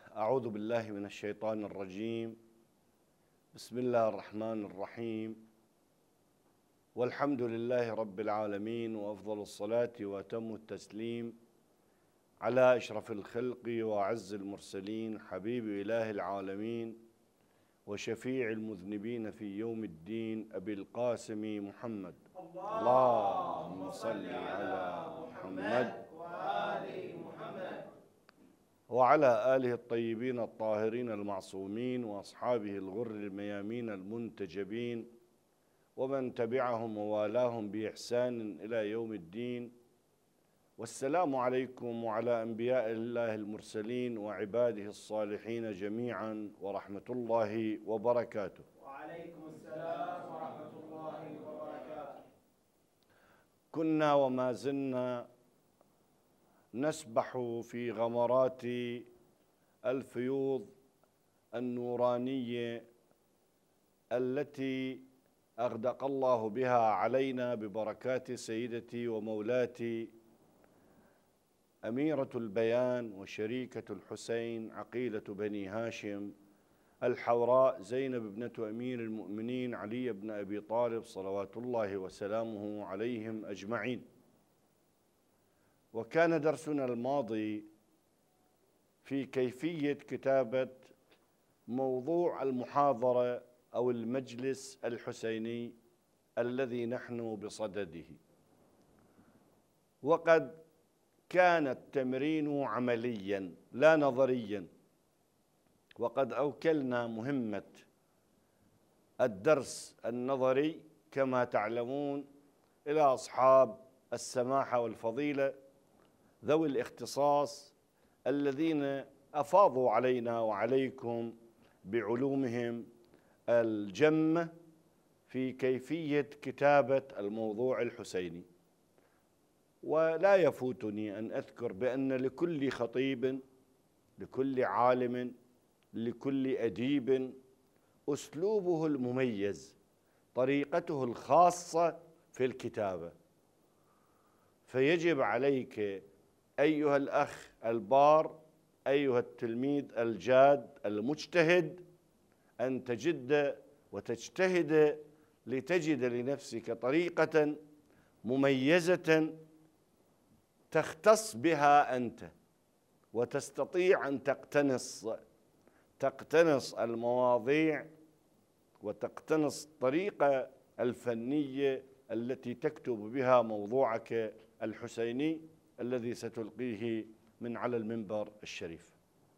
أعوذ بالله من الشيطان الرجيم. بسم الله الرحمن الرحيم، والحمد لله رب العالمين، وأفضل الصلاة وأتم التسليم على أشرف الخلق وأعز المرسلين، حبيب إله العالمين وشفيع المذنبين في يوم الدين، أبي القاسم محمد. اللهم صل على محمد وعلى آله الطيبين الطاهرين المعصومين وأصحابه الغر الميامين المنتجبين ومن تبعهم ووالاهم بإحسان إلى يوم الدين. والسلام عليكم وعلى أنبياء الله المرسلين وعباده الصالحين جميعا ورحمة الله وبركاته. وعليكم السلام ورحمة الله وبركاته. كنا وما زلنا نسبح في غمرات الفيوض النورانية التي أغدق الله بها علينا ببركات سيدتي ومولاتي أميرة البيان وشريكة الحسين عقيلة بني هاشم الحوراء زينب ابنة أمير المؤمنين علي بن أبي طالب صلوات الله وسلامه عليهم أجمعين. وكان درسنا الماضي في كيفية كتابة موضوع المحاضرة أو المجلس الحسيني الذي نحن بصدده، وقد كان التمرين عمليا لا نظريا، وقد أوكلنا مهمة الدرس النظري كما تعلمون إلى أصحاب السماحة والفضيلة ذوي الاختصاص الذين أفاضوا علينا وعليكم بعلومهم الجمة في كيفية كتابة الموضوع الحسيني. ولا يفوتني أن أذكر بأن لكل خطيب، لكل عالم، لكل أديب أسلوبه المميز، طريقته الخاصة في الكتابة. فيجب عليك أيها الأخ البار، أيها التلميذ الجاد المجتهد، أن تجد وتجتهد لتجد لنفسك طريقة مميزة تختص بها أنت، وتستطيع أن تقتنص المواضيع وتقتنص الطريقة الفنية التي تكتب بها موضوعك الحسيني الذي ستلقيه من على المنبر الشريف.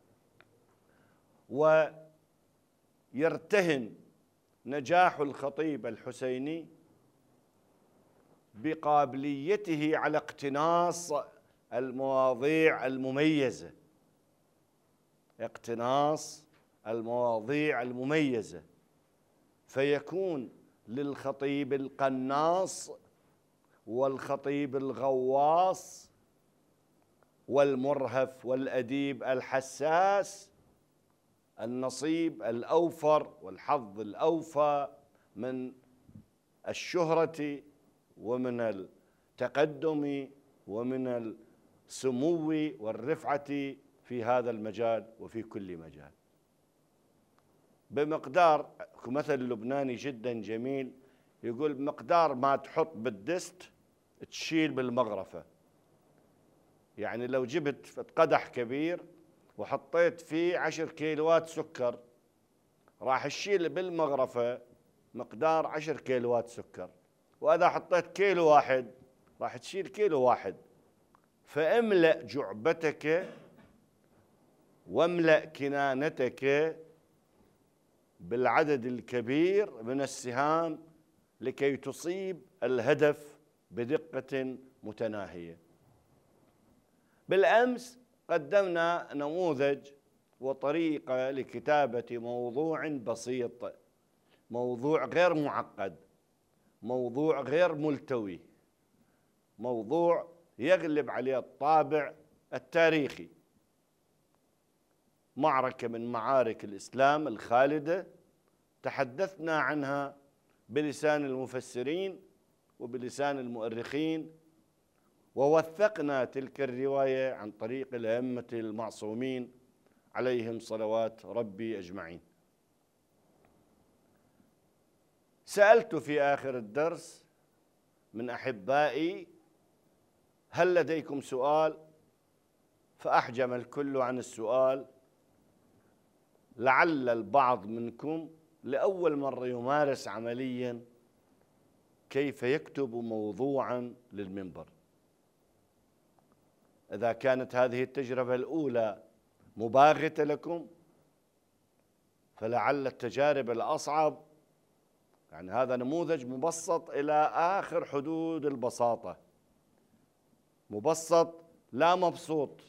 ويرتهن نجاح الخطيب الحسيني بقابليته على اقتناص المواضيع المميزة، اقتناص المواضيع المميزة، فيكون للخطيب القناص والخطيب الغواص والمرهف والأديب الحساس النصيب الأوفر والحظ الأوفى من الشهرة ومن التقدم ومن السمو والرفعة في هذا المجال وفي كل مجال. بمقدار مثل لبناني جدا جميل يقول بمقدار ما تحط بالدست تشيل بالمغرفة. يعني لو جبت قدح كبير وحطيت فيه 10 كيلوات سكر راح تشيل بالمغرفة مقدار 10 كيلوات سكر، وإذا حطيت كيلو واحد راح تشيل كيلو واحد. فاملأ جعبتك واملأ كنانتك بالعدد الكبير من السهام لكي تصيب الهدف بدقة متناهية. بالأمس قدمنا نموذج وطريقة لكتابة موضوع بسيط، موضوع غير معقد، موضوع غير ملتوي، موضوع يغلب عليه الطابع التاريخي. معركة من معارك الإسلام الخالدة تحدثنا عنها بلسان المفسرين وبلسان المؤرخين، ووثقنا تلك الرواية عن طريق الأئمة المعصومين عليهم صلوات ربي أجمعين. سألت في آخر الدرس من أحبائي: هل لديكم سؤال؟ فأحجم الكل عن السؤال. لعل البعض منكم لأول مرة يمارس عمليا كيف يكتب موضوعا للمنبر. إذا كانت هذه التجربة الأولى مباغتة لكم، فلعل التجارب الأصعب، يعني هذا نموذج مبسط إلى آخر حدود البساطة، مبسط لا مبسوط.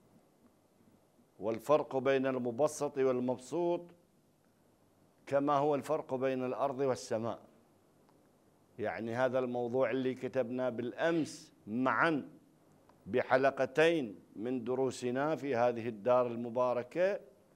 والفرق بين المبسط والمبسوط كما هو الفرق بين الأرض والسماء. يعني هذا الموضوع اللي كتبناه بالأمس معا بحلقتين من دروسنا في هذه الدار المباركة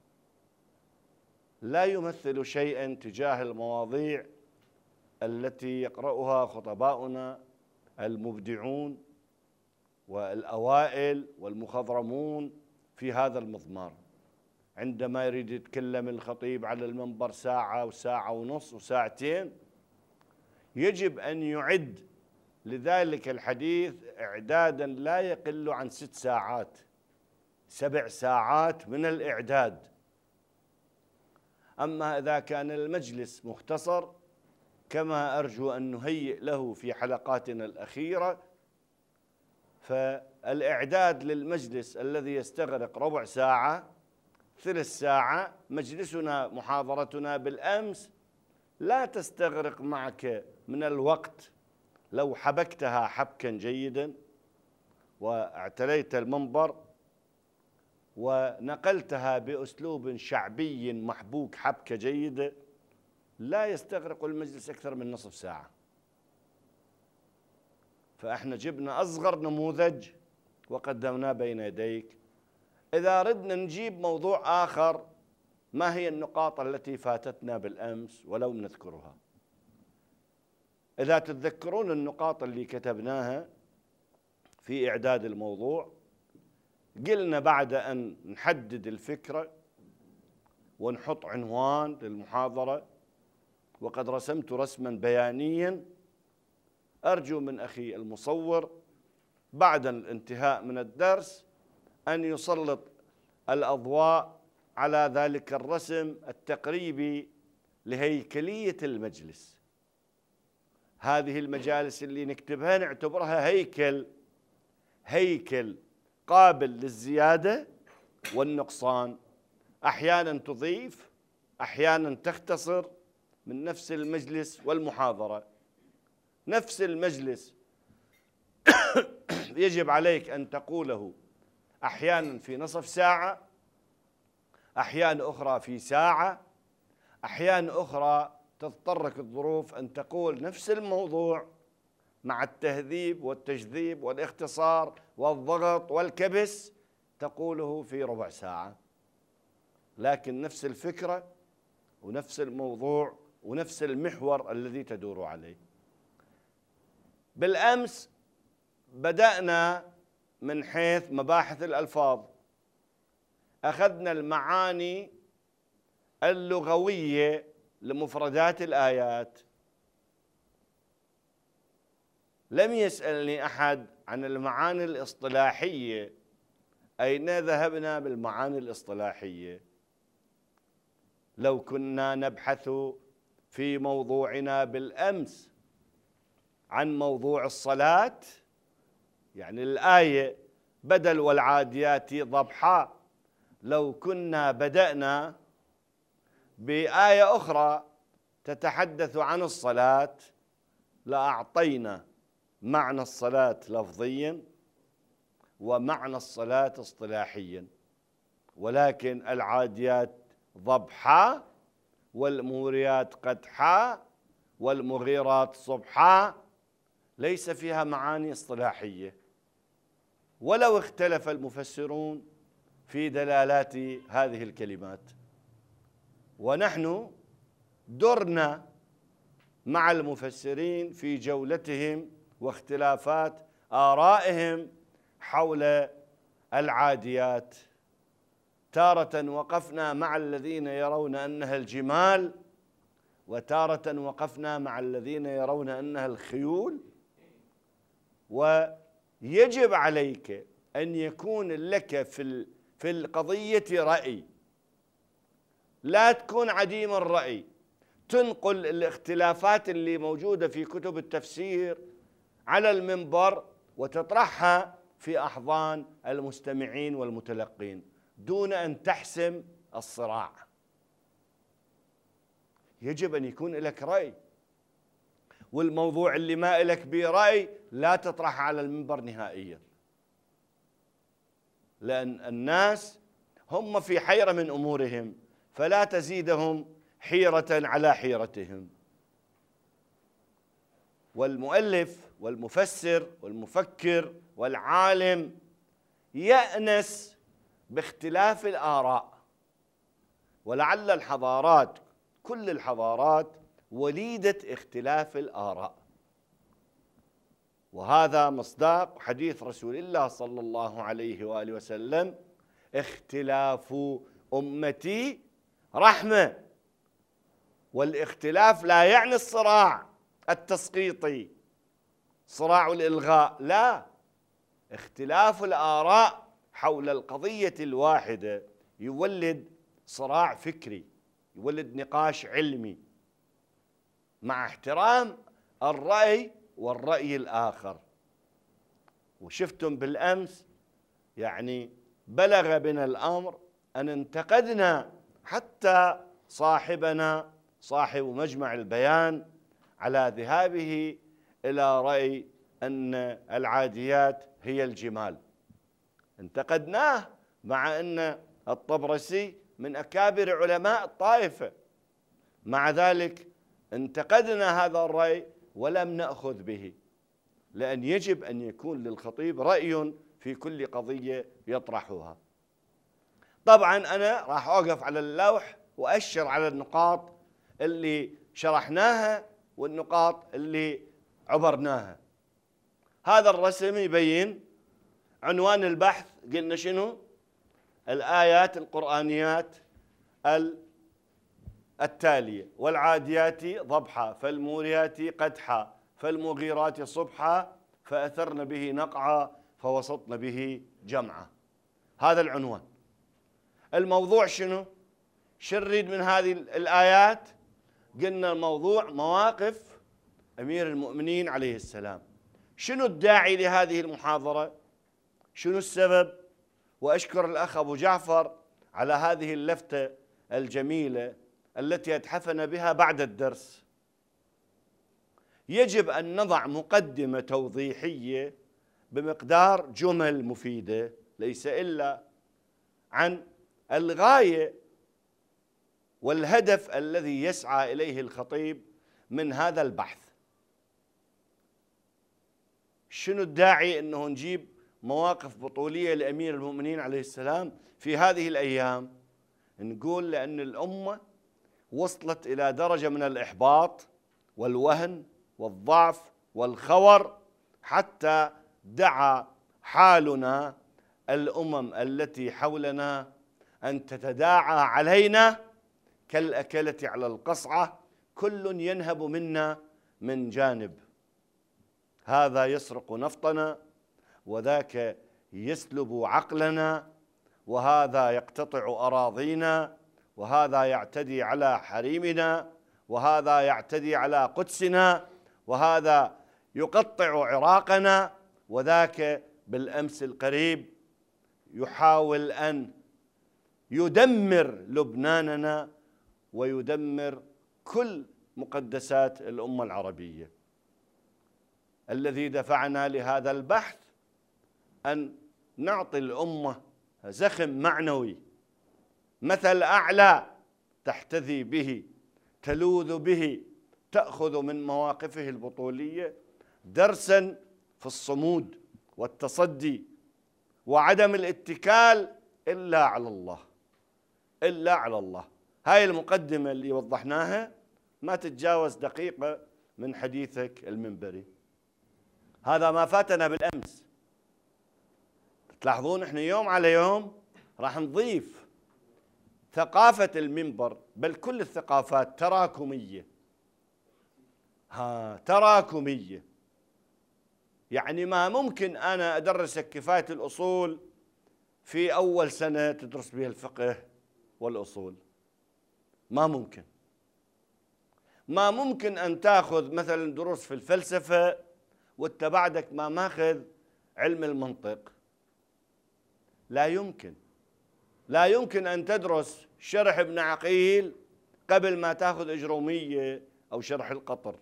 لا يمثل شيئا تجاه المواضيع التي يقرأها خطباؤنا المبدعون والأوائل والمخضرمون في هذا المضمار. عندما يريد يتكلم الخطيب على المنبر ساعة وساعة ونص وساعتين، يجب أن يعد لذلك الحديث إعدادا لا يقل عن 6 ساعات، 7 ساعات من الإعداد. أما إذا كان المجلس مختصر كما أرجو أن نهيئ له في حلقاتنا الأخيرة، فالإعداد للمجلس الذي يستغرق ربع ساعة 3 ساعة، مجلسنا محاضرتنا بالأمس لا تستغرق معك من الوقت لو حبكتها حبكا جيدا واعتليت المنبر ونقلتها بأسلوب شعبي محبوك حبكة جيدة، لا يستغرق المجلس أكثر من نصف ساعة. فإحنا جبنا أصغر نموذج وقدمناه بين يديك. إذا ردنا نجيب موضوع آخر، ما هي النقاط التي فاتتنا بالأمس ولو نذكرها؟ إذا تتذكرون النقاط اللي كتبناها في إعداد الموضوع، قلنا بعد أن نحدد الفكرة ونحط عنوان للمحاضرة، وقد رسمت رسما بيانيا، أرجو من أخي المصور بعد الانتهاء من الدرس أن يسلط الأضواء على ذلك الرسم التقريبي لهيكلية المجلس. هذه المجالس اللي نكتبها نعتبرها هيكل قابل للزيادة والنقصان، أحيانا تضيف، أحيانا تختصر من نفس المجلس والمحاضرة. نفس المجلس يجب عليك أن تقوله أحيانا في نصف ساعة، أحيانا أخرى في ساعة، أحيانا أخرى تضطرك الظروف أن تقول نفس الموضوع مع التهذيب والتجذيب والاختصار والضغط والكبس تقوله في ربع ساعة، لكن نفس الفكرة ونفس الموضوع ونفس المحور الذي تدور عليه. بالأمس بدأنا من حيث مباحث الألفاظ، أخذنا المعاني اللغوية لمفردات الآيات. لم يسألني أحد عن المعاني الاصطلاحية، أين ذهبنا بالمعاني الاصطلاحية؟ لو كنا نبحث في موضوعنا بالأمس عن موضوع الصلاة، يعني الآية بدل والعاديات ضبحا، لو كنا بدأنا بآية أخرى تتحدث عن الصلاة لأعطينا معنى الصلاة لفظيا ومعنى الصلاة اصطلاحيا، ولكن العاديات ضبحا والموريات قدحا والمغيرات صبحا ليس فيها معاني اصطلاحية، ولو اختلف المفسرون في دلالات هذه الكلمات. ونحن درنا مع المفسرين في جولتهم واختلافات آرائهم حول العاديات. تارة وقفنا مع الذين يرون أنها الجمال، وتارة وقفنا مع الذين يرون أنها الخيول. ويجب عليك أن يكون لك في القضية رأي، لا تكون عديم الرأي، تنقل الاختلافات اللي موجودة في كتب التفسير على المنبر وتطرحها في أحضان المستمعين والمتلقين دون أن تحسم الصراع. يجب أن يكون لك رأي، والموضوع اللي ما لك به رأي لا تطرحه على المنبر نهائيا، لأن الناس هم في حيرة من أمورهم، فلا تزيدهم حيرة على حيرتهم. والمؤلف والمفسر والمفكر والعالم يأنس باختلاف الآراء، ولعل الحضارات، كل الحضارات وليدة اختلاف الآراء، وهذا مصداق حديث رسول الله صلى الله عليه وآله وسلم: اختلاف أمتي رحمة. والاختلاف لا يعني الصراع التسقيطي، صراع الإلغاء، لا، اختلاف الآراء حول القضية الواحدة يولد صراع فكري، يولد نقاش علمي مع احترام الرأي والرأي الآخر. وشفتم بالأمس يعني بلغ بنا الأمر أن انتقدنا حتى صاحبنا صاحب مجمع البيان على ذهابه إلى رأي أن العاديات هي الجمال، انتقدناه مع أن الطبرسي من أكابر علماء الطائفة، مع ذلك انتقدنا هذا الرأي ولم نأخذ به، لأن يجب أن يكون للخطيب رأي في كل قضية يطرحها. طبعا أنا راح أوقف على اللوح وأشر على النقاط اللي شرحناها والنقاط اللي عبرناها. هذا الرسم يبين عنوان البحث، قلنا شنو؟ الآيات القرآنيات التالية: والعاديات ضبحا، فالموريات قدحا، فالمغيرات صبحا، فأثرن به نقعا، فوسطن به جمعا. هذا العنوان. الموضوع شنو؟ شو نريد من هذه الآيات؟ قلنا الموضوع مواقف أمير المؤمنين عليه السلام. شنو الداعي لهذه المحاضرة؟ شنو السبب؟ وأشكر الأخ أبو جعفر على هذه اللفتة الجميلة التي أتحفنا بها بعد الدرس. يجب أن نضع مقدمة توضيحية بمقدار جمل مفيدة، ليس إلا عن الغاية والهدف الذي يسعى إليه الخطيب من هذا البحث. شنو الداعي أنه نجيب مواقف بطولية لأمير المؤمنين عليه السلام في هذه الأيام؟ نقول لأن الأمة وصلت إلى درجة من الإحباط والوهن والضعف والخور، حتى دعا حالنا الأمم التي حولنا أن تتداعى علينا كالأكلة على القصعة، كل ينهب منا من جانب، هذا يسرق نفطنا، وذاك يسلب عقلنا، وهذا يقتطع أراضينا، وهذا يعتدي على حريمنا، وهذا يعتدي على قدسنا، وهذا يقطع عراقنا، وذاك بالأمس القريب يحاول أن يدمر لبناننا ويدمر كل مقدسات الأمة العربية. الذي دفعنا لهذا البحث أن نعطي الأمة زخم معنوي، مثل أعلى تحتذي به، تلوذ به، تأخذ من مواقفه البطولية درسا في الصمود والتصدي وعدم الاتكال إلا على الله، إلا على الله. هاي المقدمة اللي وضحناها ما تتجاوز دقيقة من حديثك المنبري. هذا ما فاتنا بالأمس. تلاحظون احنا يوم على يوم راح نضيف ثقافة المنبر بل كل الثقافات تراكمية. تراكمية، يعني ما ممكن أنا أدرسك كفاية الأصول في أول سنة تدرس بها الفقه والأصول، ما ممكن. ما ممكن أن تأخذ مثلا دروس في الفلسفة وأنت بعدك ما ماخذ علم المنطق، لا يمكن. لا يمكن أن تدرس شرح ابن عقيل قبل ما تأخذ إجرومية أو شرح القطر.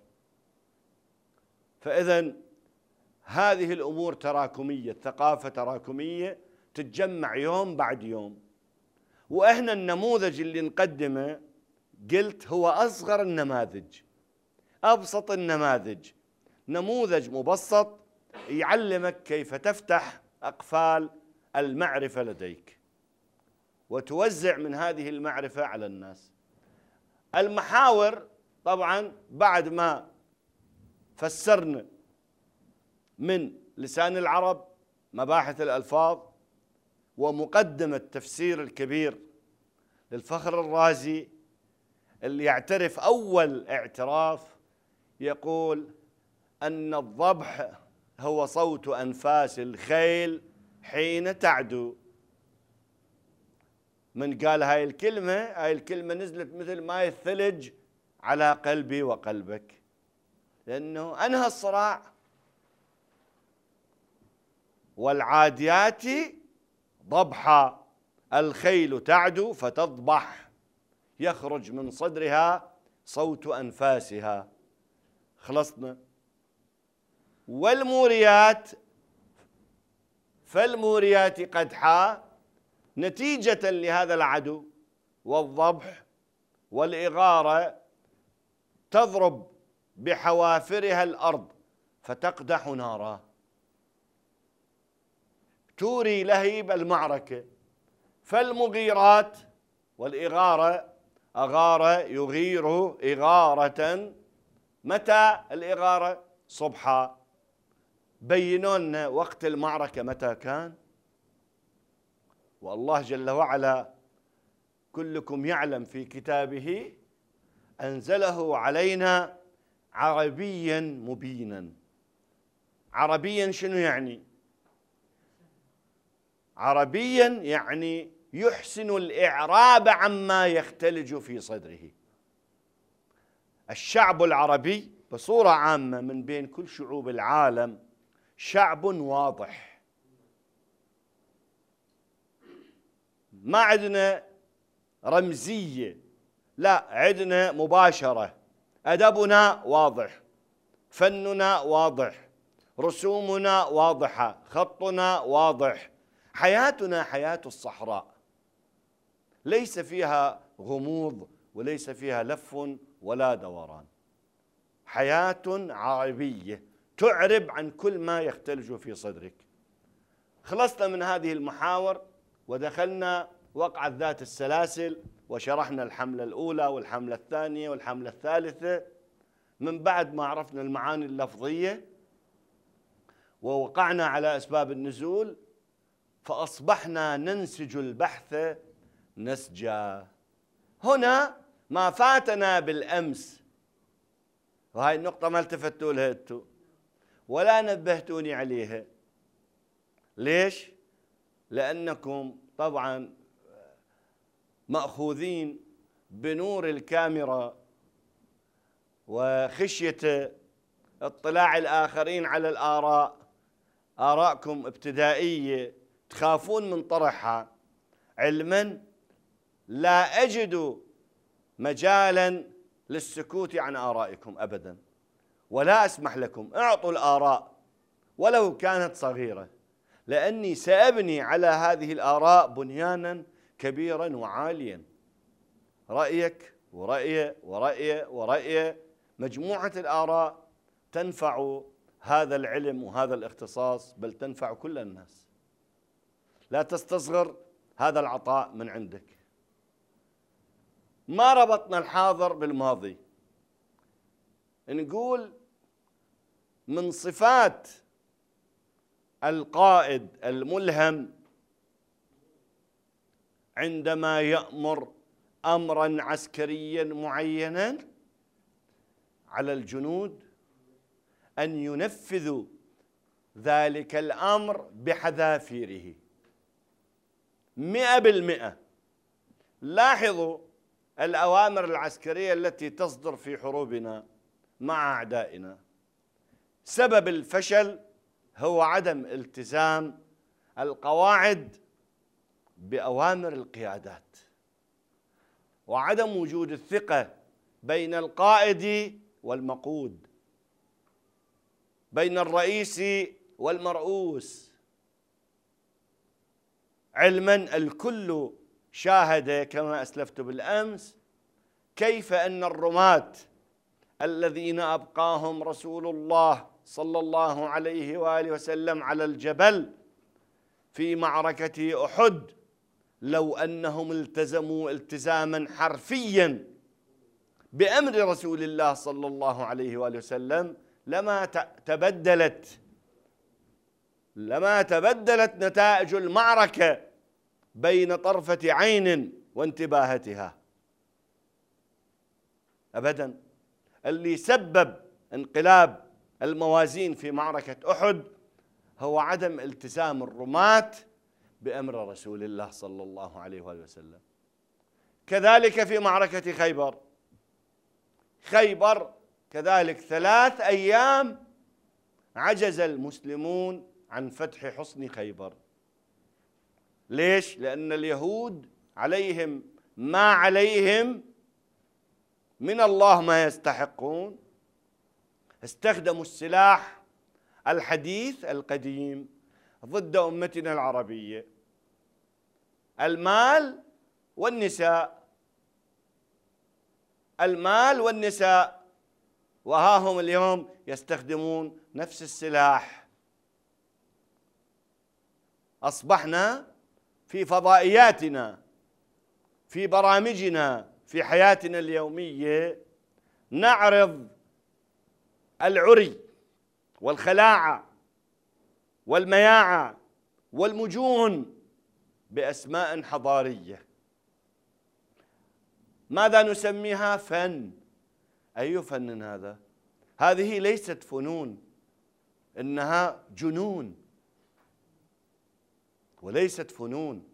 فإذا هذه الأمور تراكمية، الثقافة تراكمية تتجمع يوم بعد يوم. وإحنا النموذج اللي نقدمه قلت هو أصغر النماذج، أبسط النماذج، نموذج مبسط يعلمك كيف تفتح أقفال المعرفة لديك وتوزع من هذه المعرفة على الناس. المحاور طبعا بعد ما فسرنا من لسان العرب مباحث الألفاظ ومقدمة تفسير الكبير للفخر الرازي اللي يعترف أول اعتراف، يقول أن الضبح هو صوت أنفاس الخيل حين تعدو. من قال هاي الكلمة نزلت مثل ماء الثلج على قلبي وقلبك، لأنه أنهى الصراع. والعاديات ضبحا الخيل تعدو فتضبح يخرج من صدرها صوت أنفاسها. خلصنا. والموريات فالموريات قدحا نتيجة لهذا العدو والضبح والإغارة تضرب بحوافرها الأرض فتقدح نارا توري لهيب المعركة. فالمغيرات والإغارة، أغار يغير إغارة، متى الإغارة؟ صبحا. بينوا لنا وقت المعركة متى كان. والله جل وعلا كلكم يعلم في كتابه أنزله علينا عربيا مبينا. عربيا شنو يعني؟ عربيا يعني يحسن الإعراب عما يختلج في صدره. الشعب العربي بصورة عامة من بين كل شعوب العالم شعب واضح، ما عندنا رمزية، لا عندنا مباشرة. أدبنا واضح، فننا واضح، رسومنا واضحة، خطنا واضح، حياتنا حياة الصحراء ليس فيها غموض وليس فيها لف ولا دوران. حياة عربية تعرب عن كل ما يختلج في صدرك. خلصنا من هذه المحاور ودخلنا وقعة ذات السلاسل وشرحنا الحملة الأولى والحملة الثانية والحملة الثالثة. من بعد ما عرفنا المعاني اللفظية ووقعنا على أسباب النزول فأصبحنا ننسج البحث نسجا. هنا ما فاتنا بالأمس، وهاي النقطة ما التفتوا لها انتم ولا نبهتوني عليها. ليش؟ لأنكم طبعا مأخوذين بنور الكاميرا وخشية اطلاع الآخرين على الآراء. آراءكم ابتدائية تخافون من طرحها. علما لا أجد مجالا للسكوت عن آرائكم أبدا، ولا أسمح لكم. اعطوا الآراء ولو كانت صغيرة، لأني سأبني على هذه الآراء بنيانا كبيرا وعاليا. رأيك ورأيه ورأيه ورأيه، مجموعة الآراء تنفع هذا العلم وهذا الاختصاص، بل تنفع كل الناس. لا تستصغر هذا العطاء من عندك. ما ربطنا الحاضر بالماضي. نقول من صفات القائد الملهم عندما يأمر أمرا عسكريا معينا على الجنود أن ينفذوا ذلك الأمر بحذافيره 100%. لاحظوا الأوامر العسكرية التي تصدر في حروبنا مع أعدائنا، سبب الفشل هو عدم التزام القواعد بأوامر القيادات، وعدم وجود الثقة بين القائد والمقود، بين الرئيس والمرؤوس، علما الكل شاهد كما أسلفت بالأمس كيف أن الرماة الذين أبقاهم رسول الله صلى الله عليه وآله وسلم على الجبل في معركة أحد، لو أنهم التزموا التزاما حرفيا بأمر رسول الله صلى الله عليه وآله وسلم لما تبدلت نتائج المعركة بين طرفة عين وانتباهتها أبدا. اللي سبب انقلاب الموازين في معركة أحد هو عدم التزام الرماة بأمر رسول الله صلى الله عليه وآله وسلم. كذلك في معركة خيبر كذلك 3 أيام عجز المسلمون عن فتح حصن خيبر. ليش؟ لأن اليهود عليهم ما عليهم من الله ما يستحقون، استخدموا السلاح الحديث القديم ضد أمتنا العربية، المال والنساء، المال والنساء، وها هم اليوم يستخدمون نفس السلاح. أصبحنا في فضائياتنا، في برامجنا، في حياتنا اليومية نعرض العري والخلاعة والمياعة والمجون بأسماء حضارية. ماذا نسميها؟ فن. أي فن هذا؟ هذه ليست فنون، إنها جنون وليست فنون.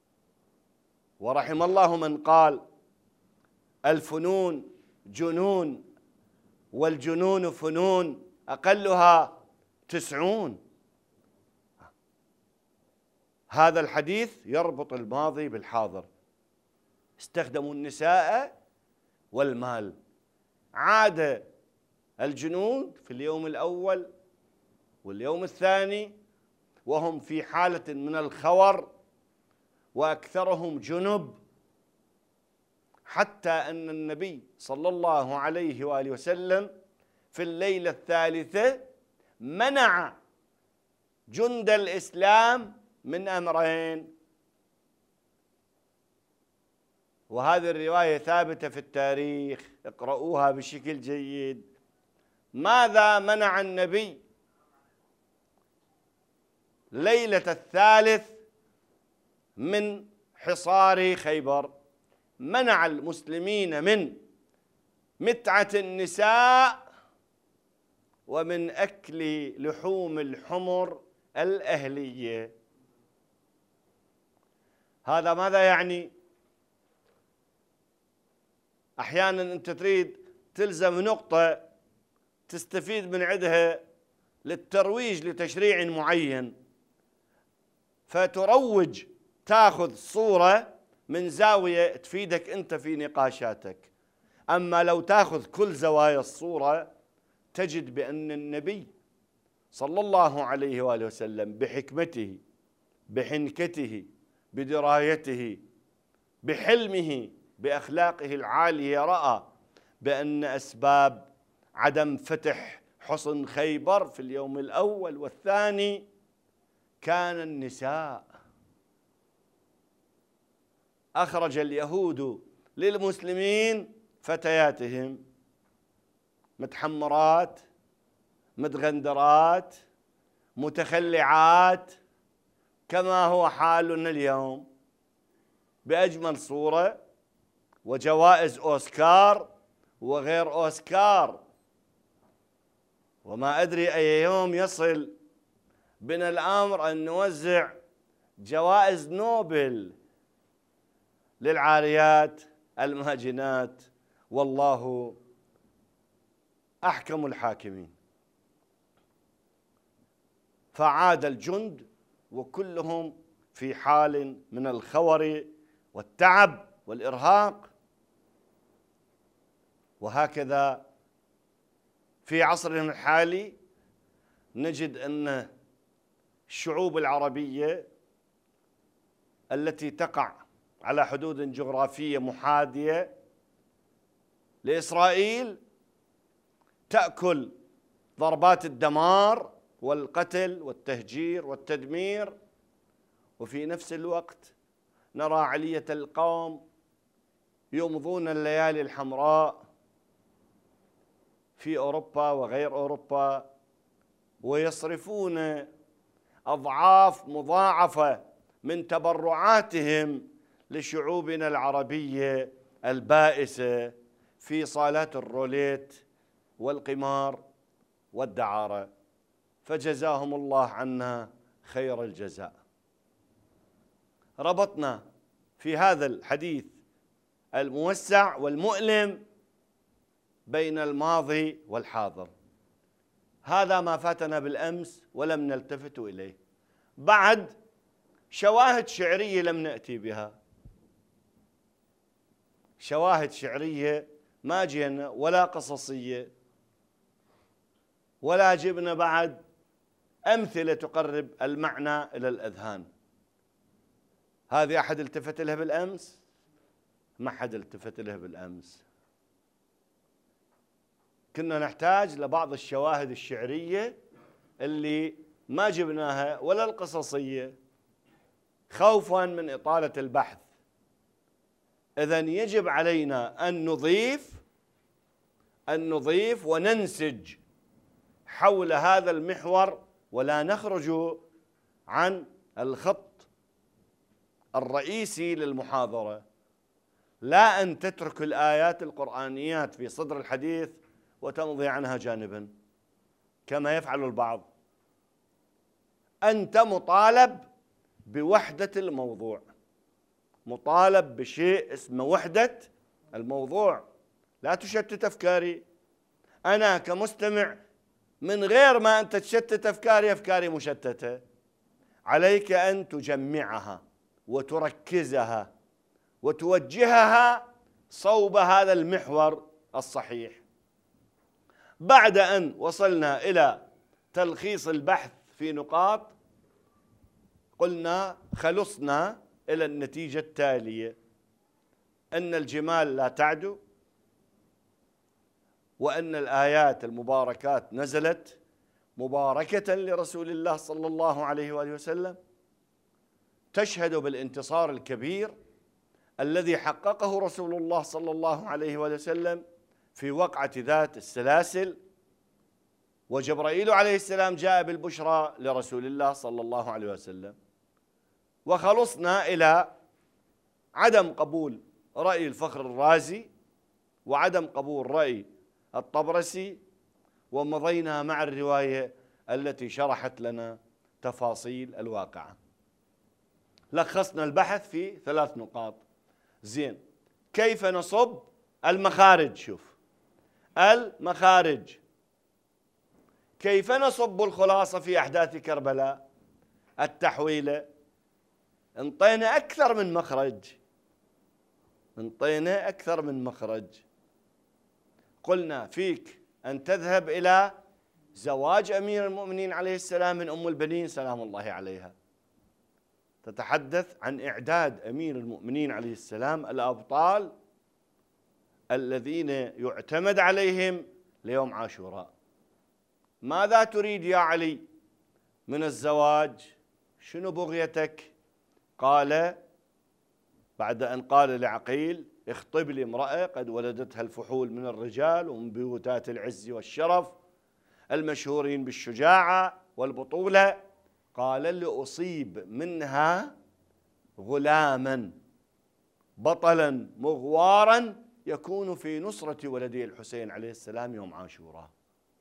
ورحم الله من قال الفنون جنون والجنون فنون أقلها 90. هذا الحديث يربط الماضي بالحاضر. استخدموا النساء والمال. عاد الجنود في اليوم الأول واليوم الثاني وهم في حالة من الخور وأكثرهم جنب، حتى أن النبي صلى الله عليه وآله وسلم في الليلة الثالثة منع جند الإسلام من أمرين، وهذه الرواية ثابتة في التاريخ، اقرؤوها بشكل جيد. ماذا منع النبي ليلة الثالث من حصار خيبر؟ منع المسلمين من متعة النساء ومن أكل لحوم الحمر الأهلية. هذا ماذا يعني؟ أحيانا أنت تريد تلزم نقطة تستفيد من عندها للترويج لتشريع معين، فتروج تاخذ صورة من زاوية تفيدك أنت في نقاشاتك. أما لو تاخذ كل زوايا الصورة تجد بأن النبي صلى الله عليه وآله وسلم بحكمته بحنكته بدرايته بحلمه بأخلاقه العالية رأى بأن أسباب عدم فتح حصن خيبر في اليوم الأول والثاني كان النساء. أخرج اليهود للمسلمين فتياتهم متحمرات متغندرات متخلعات كما هو حالنا اليوم بأجمل صورة، وجوائز أوسكار وغير أوسكار، وما أدري أي يوم يصل بنا الأمر أن نوزع جوائز نوبل للعاريات الماجنات، والله أحكم الحاكمين. فعاد الجند وكلهم في حال من الخور والتعب والإرهاق. وهكذا في عصرنا الحالي نجد أن الشعوب العربية التي تقع على حدود جغرافية محاذية لإسرائيل تأكل ضربات الدمار والقتل والتهجير والتدمير، وفي نفس الوقت نرى علية القوم يمضون الليالي الحمراء في أوروبا وغير أوروبا، ويصرفون أضعاف مضاعفة من تبرعاتهم لشعوبنا العربية البائسة في صالات الروليت والقمار والدعارة، فجزاهم الله عنا خير الجزاء. ربطنا في هذا الحديث الموسع والمؤلم بين الماضي والحاضر. هذا ما فاتنا بالأمس ولم نلتفت إليه. بعد شواهد شعرية لم نأتي بها، شواهد شعرية ما جينا، ولا قصصية، ولا جبنا بعد أمثلة تقرب المعنى إلى الأذهان. هذه أحد التفت لها بالأمس؟ ما حد التفت لها بالأمس. كنا نحتاج لبعض الشواهد الشعرية اللي ما جبناها، ولا القصصية، خوفا من إطالة البحث. إذن يجب علينا أن نضيف وننسج حول هذا المحور، ولا نخرج عن الخط الرئيسي للمحاضرة. لا أن تترك الآيات القرآنيات في صدر الحديث وتمضي عنها جانبا كما يفعل البعض. أنت مطالب بوحدة الموضوع، مطالب بشيء اسمه وحدة الموضوع. لا تشتت أفكاري. أنا كمستمع من غير ما أنت تشتت أفكاري مشتتة. عليك أن تجمعها وتركزها وتوجهها صوب هذا المحور الصحيح. بعد أن وصلنا إلى تلخيص البحث في نقاط، قلنا خلصنا إلى النتيجة التالية: أن الجمال لا تعدو، وأن الآيات المباركات نزلت مباركة لرسول الله صلى الله عليه وآله وسلم، تشهد بالانتصار الكبير الذي حققه رسول الله صلى الله عليه وآله وسلم في وقعة ذات السلاسل، وجبرائيل عليه السلام جاء بالبشرى لرسول الله صلى الله عليه وسلم. وخلصنا إلى عدم قبول رأي الفخر الرازي وعدم قبول رأي الطبرسي، ومضينا مع الرواية التي شرحت لنا تفاصيل الواقعة. لخصنا البحث في 3 نقاط. زين، كيف نصب المخارج؟ شوف المخارج. كيف نصب الخلاصة في أحداث كربلاء؟ التحويلة. انطينا أكثر من مخرج. قلنا فيك أن تذهب إلى زواج أمير المؤمنين عليه السلام من أم البنين سلام الله عليها، تتحدث عن إعداد أمير المؤمنين عليه السلام الأبطال الذين يعتمد عليهم ليوم عاشوراء. ماذا تريد يا علي من الزواج؟ شنو بغيتك؟ قال بعد أن قال لعقيل: اخطب لي امرأة قد ولدتها الفحول من الرجال ومن بيوتات العز والشرف المشهورين بالشجاعة والبطولة، قال: لأصيب منها غلاما بطلا مغوارا يكون في نصرة ولده الحسين عليه السلام يوم عاشوراء.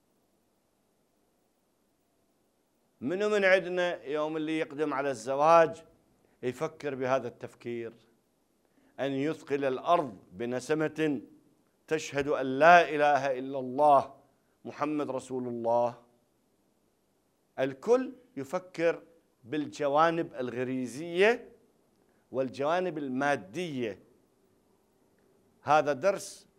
منو من عندنا يوم اللي يقدم على الزواج يفكر بهذا التفكير، أن يثقل الأرض بنسمة تشهد أن لا إله إلا الله محمد رسول الله؟ الكل يفكر بالجوانب الغريزية والجوانب المادية. هذا درس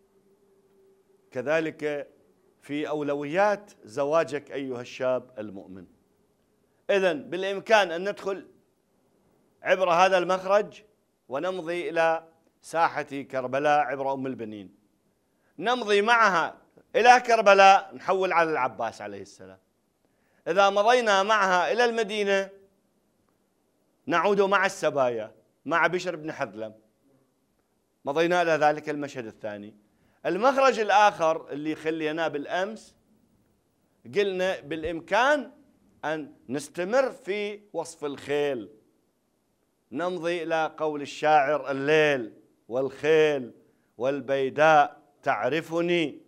كذلك في أولويات زواجك أيها الشاب المؤمن. إذن بالإمكان أن ندخل عبر هذا المخرج ونمضي إلى ساحة كربلاء عبر أم البنين، نمضي معها إلى كربلاء نحول على العباس عليه السلام. إذا مضينا معها إلى المدينة نعود مع السبايا مع بشر بن حذلم، مضينا إلى ذلك المشهد الثاني. المخرج الآخر اللي خليناه بالأمس قلنا بالإمكان أن نستمر في وصف الخيل، نمضي إلى قول الشاعر: الليل والخيل والبيداء تعرفني،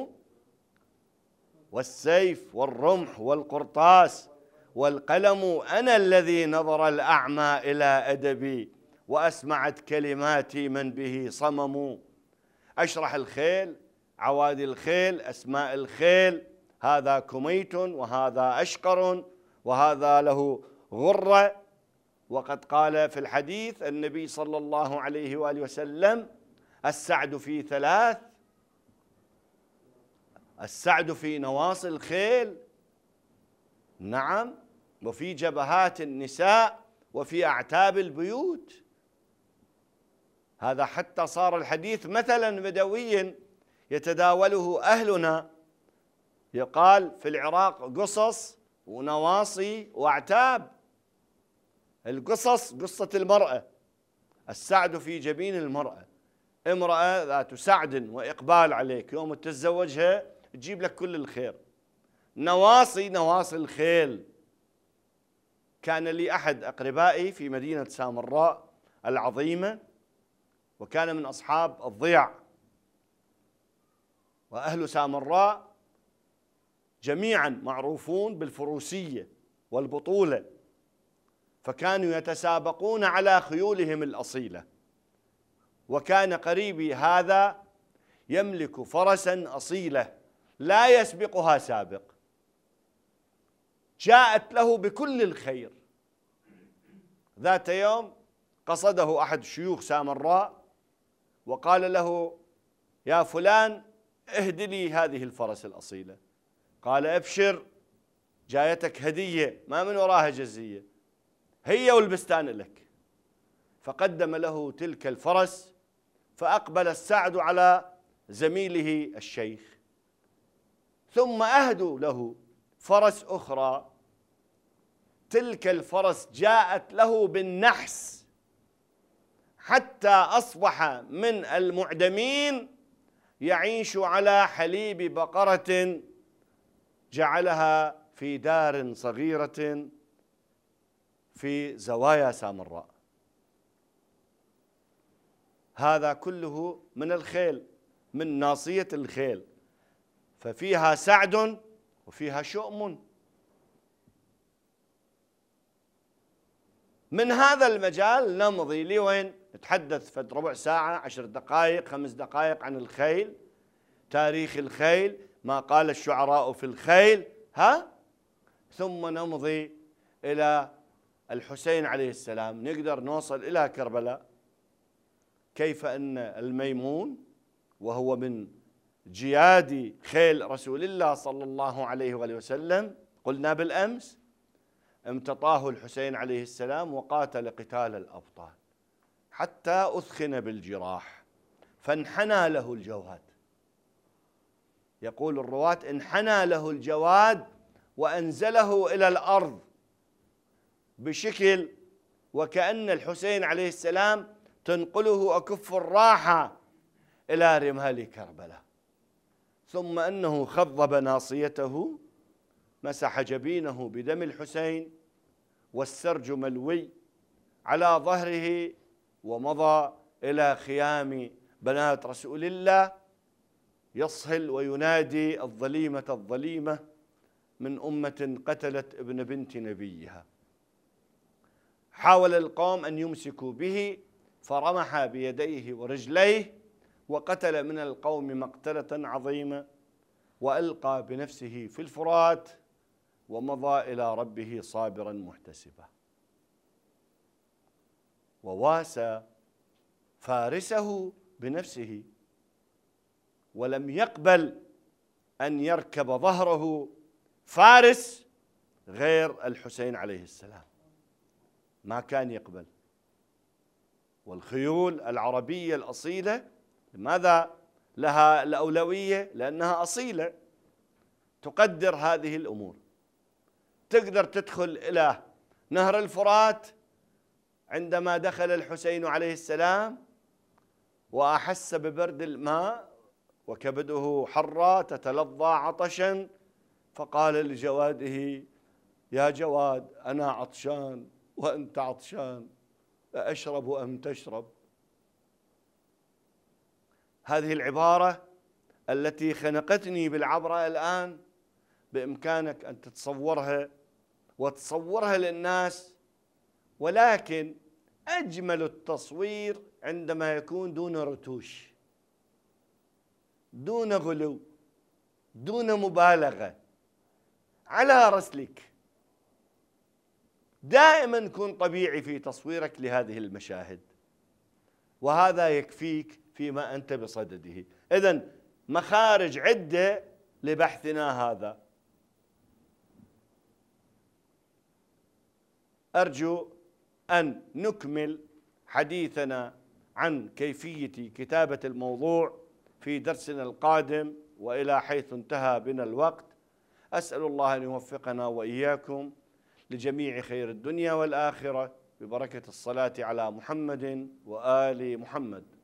والسيف والرمح والقرطاس والقلم أنا الذي نظر الأعمى إلى أدبي وأسمعت كلماتي من به صمم. أشرح الخيل، عوادي الخيل، أسماء الخيل، هذا كميت وهذا أشقر وهذا له غرة. وقد قال في الحديث النبي صلى الله عليه وآله وسلم: السعد في ثلاث: السعد في نواصي الخيل، نعم، وفي جبهات النساء، وفي أعتاب البيوت. هذا حتى صار الحديث مثلا بدويا يتداوله أهلنا، يقال في العراق قصص ونواصي وأعتاب. القصص قصة المرأة، السعد في جبين المرأة، امرأة ذات سعد وإقبال عليك، يوم تتزوجها تجيب لك كل الخير. نواصي الخيل. كان لي أحد أقربائي في مدينة سامراء العظيمة، وكان من أصحاب الضيع، وأهل سامراء جميعا معروفون بالفروسية والبطولة، فكانوا يتسابقون على خيولهم الأصيلة. وكان قريبي هذا يملك فرسا أصيلة لا يسبقها سابق، جاءت له بكل الخير. ذات يوم قصده أحد شيوخ سامراء وقال له: يا فلان اهد لي هذه الفرس الأصيلة. قال: ابشر، جايتك هدية ما من وراها جزية، هي والبستان لك. فقدم له تلك الفرس، فأقبل السعد على زميله الشيخ، ثم أهدوا له فرس أخرى. تلك الفرس جاءت له بالنحس حتى أصبح من المعدمين، يعيش على حليب بقرة جعلها في دار صغيرة في زوايا سامراء. هذا كله من الخيل، من ناصية الخيل، ففيها سعد وفيها شؤم. من هذا المجال نمضي لوين؟ نتحدث في ربع ساعة، 10 دقائق، 5 دقائق عن الخيل، تاريخ الخيل، ما قال الشعراء في الخيل، ثم نمضي إلى الحسين عليه السلام. نقدر نوصل إلى كربلاء، كيف أن الميمون وهو من جياد خيل رسول الله صلى الله عليه وآله وسلم، قلنا بالأمس، امتطاه الحسين عليه السلام وقاتل قتال الأبطال حتى أثخن بالجراح فانحنى له الجواد. يقول الرواة: انحنى له الجواد وأنزله إلى الأرض بشكل وكأن الحسين عليه السلام تنقله أكف الراحة إلى رمال كربلاء. ثم أنه خضب ناصيته، مسح جبينه بدم الحسين، والسرج ملوي على ظهره، ومضى إلى خيام بنات رسول الله يصهل وينادي الظليمة الظليمة من أمة قتلت ابن بنت نبيها. حاول القوم أن يمسكوا به فرمح بيديه ورجليه وقتل من القوم مقتلة عظيمة وألقى بنفسه في الفرات ومضى إلى ربه صابرا محتسبا. وواسى فارسه بنفسه ولم يقبل أن يركب ظهره فارس غير الحسين عليه السلام، ما كان يقبل. والخيول العربية الأصيلة لماذا لها الأولوية؟ لأنها أصيلة تقدر هذه الأمور. تقدر تدخل إلى نهر الفرات عندما دخل الحسين عليه السلام وأحس ببرد الماء وكبده حرة تتلظى عطشا، فقال لجواده: يا جواد أنا عطشان وأنت عطشان، أشرب أم تشرب؟ هذه العبارة التي خنقتني بالعبرة الآن بإمكانك أن تتصورها وتصورها للناس، ولكن أجمل التصوير عندما يكون دون رتوش، دون غلو، دون مبالغة، على رسلك. دائما كن طبيعي في تصويرك لهذه المشاهد، وهذا يكفيك فيما أنت بصدده. إذن مخارج عدة لبحثنا هذا. أرجو أن نكمل حديثنا عن كيفية كتابة الموضوع في درسنا القادم، وإلى حيث انتهى بنا الوقت. أسأل الله أن يوفقنا وإياكم لجميع خير الدنيا والآخرة ببركة الصلاة على محمد وآل محمد.